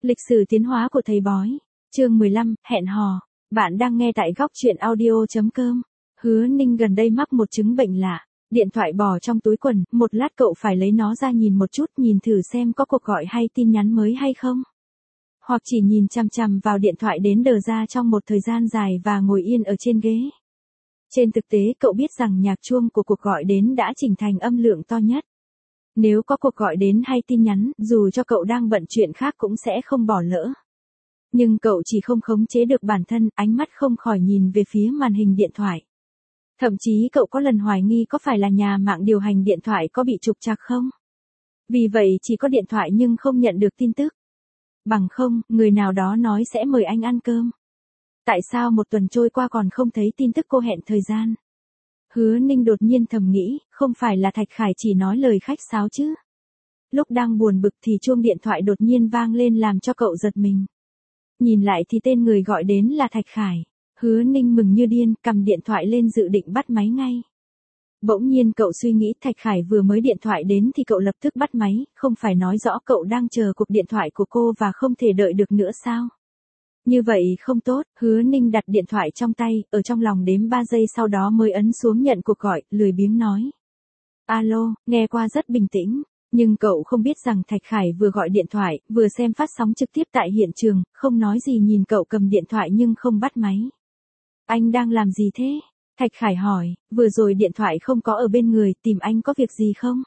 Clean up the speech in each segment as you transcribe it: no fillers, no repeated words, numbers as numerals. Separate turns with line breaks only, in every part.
Lịch sử tiến hóa của thầy bói. Chương 15, hẹn hò. Bạn đang nghe tại góc truyện audio.com. Hứa Ninh gần đây mắc một chứng bệnh lạ. Điện thoại bỏ trong túi quần, một lát cậu phải lấy nó ra nhìn một chút, nhìn thử xem có cuộc gọi hay tin nhắn mới hay không. Hoặc chỉ nhìn chằm chằm vào điện thoại đến đờ ra trong một thời gian dài và ngồi yên ở trên ghế. Trên thực tế cậu biết rằng nhạc chuông của cuộc gọi đến đã chỉnh thành âm lượng to nhất. Nếu có cuộc gọi đến hay tin nhắn, dù cho cậu đang bận chuyện khác cũng sẽ không bỏ lỡ. Nhưng cậu chỉ không khống chế được bản thân, ánh mắt không khỏi nhìn về phía màn hình điện thoại. Thậm chí cậu có lần hoài nghi có phải là nhà mạng điều hành điện thoại có bị trục trặc không? Vì vậy chỉ có điện thoại nhưng không nhận được tin tức. Bằng không, người nào đó nói sẽ mời anh ăn cơm. Tại sao một tuần trôi qua còn không thấy tin tức cô hẹn thời gian? Hứa Ninh đột nhiên thầm nghĩ, không phải là Thạch Khải chỉ nói lời khách sáo chứ? Lúc đang buồn bực thì chuông điện thoại đột nhiên vang lên làm cho cậu giật mình. Nhìn lại thì tên người gọi đến là Thạch Khải. Hứa Ninh mừng như điên, cầm điện thoại lên dự định bắt máy ngay. Bỗng nhiên cậu suy nghĩ Thạch Khải vừa mới điện thoại đến thì cậu lập tức bắt máy, không phải nói rõ cậu đang chờ cuộc điện thoại của cô và không thể đợi được nữa sao? Như vậy không tốt, Hứa Ninh đặt điện thoại trong tay, ở trong lòng đếm 3 giây sau đó mới ấn xuống nhận cuộc gọi, lười biếng nói. Alo, nghe qua rất bình tĩnh, nhưng cậu không biết rằng Thạch Khải vừa gọi điện thoại, vừa xem phát sóng trực tiếp tại hiện trường, không nói gì nhìn cậu cầm điện thoại nhưng không bắt máy. Anh đang làm gì thế? Thạch Khải hỏi, vừa rồi điện thoại không có ở bên người, tìm anh có việc gì không?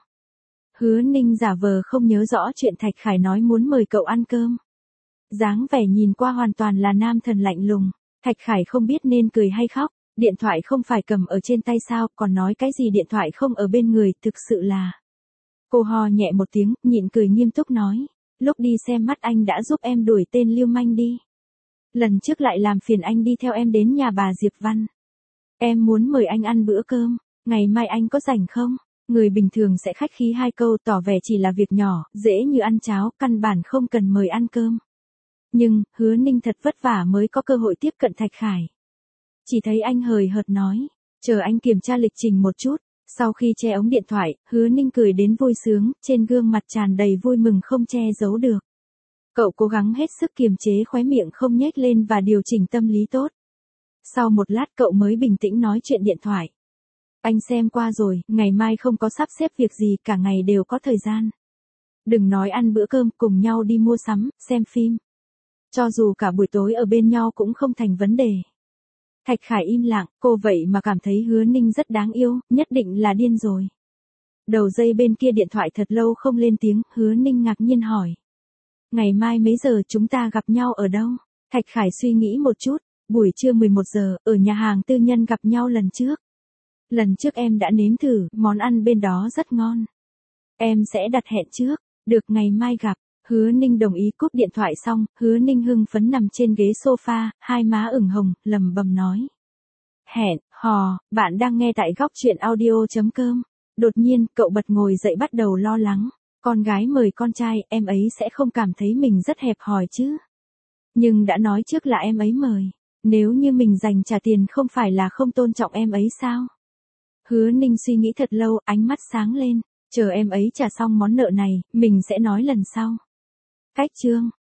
Hứa Ninh giả vờ không nhớ rõ chuyện Thạch Khải nói muốn mời cậu ăn cơm. Dáng vẻ nhìn qua hoàn toàn là nam thần lạnh lùng. Thạch Khải không biết nên cười hay khóc, điện thoại không phải cầm ở trên tay sao, còn nói cái gì điện thoại không ở bên người, thực sự là. Cô ho nhẹ một tiếng, nhịn cười nghiêm túc nói, lúc đi xem mắt anh đã giúp em đuổi tên lưu manh đi. Lần trước lại làm phiền anh đi theo em đến nhà bà Diệp Văn. Em muốn mời anh ăn bữa cơm, ngày mai anh có rảnh không? Người bình thường sẽ khách khí 2 câu tỏ vẻ chỉ là việc nhỏ, dễ như ăn cháo, căn bản không cần mời ăn cơm. Nhưng, Hứa Ninh thật vất vả mới có cơ hội tiếp cận Thạch Khải. Chỉ thấy anh hời hợt nói, chờ anh kiểm tra lịch trình một chút. Sau khi che ống điện thoại, Hứa Ninh cười đến vui sướng, trên gương mặt tràn đầy vui mừng không che giấu được. Cậu cố gắng hết sức kiềm chế khóe miệng không nhếch lên và điều chỉnh tâm lý tốt. Sau một lát cậu mới bình tĩnh nói chuyện điện thoại. Anh xem qua rồi, ngày mai không có sắp xếp việc gì, cả ngày đều có thời gian. Đừng nói ăn bữa cơm, cùng nhau đi mua sắm, xem phim. Cho dù cả buổi tối ở bên nhau cũng không thành vấn đề. Thạch Khải im lặng, cô vậy mà cảm thấy Hứa Ninh rất đáng yêu, nhất định là điên rồi. Đầu dây bên kia điện thoại thật lâu không lên tiếng, Hứa Ninh ngạc nhiên hỏi. Ngày mai mấy giờ chúng ta gặp nhau ở đâu? Thạch Khải suy nghĩ một chút, buổi trưa 11 giờ, ở nhà hàng tư nhân gặp nhau lần trước. Lần trước em đã nếm thử, món ăn bên đó rất ngon. Em sẽ đặt hẹn trước, được ngày mai gặp. Hứa Ninh đồng ý cúp điện thoại xong, Hứa Ninh hưng phấn nằm trên ghế sofa, hai má ửng hồng, lẩm bẩm nói. Hẹn hò, bạn đang nghe tại góc truyện audio.com. Đột nhiên, cậu bật ngồi dậy bắt đầu lo lắng. Con gái mời con trai, em ấy sẽ không cảm thấy mình rất hẹp hòi chứ. Nhưng đã nói trước là em ấy mời. Nếu như mình dành trả tiền không phải là không tôn trọng em ấy sao? Hứa Ninh suy nghĩ thật lâu, ánh mắt sáng lên. Chờ em ấy trả xong món nợ này, mình sẽ nói lần sau. Cách chương.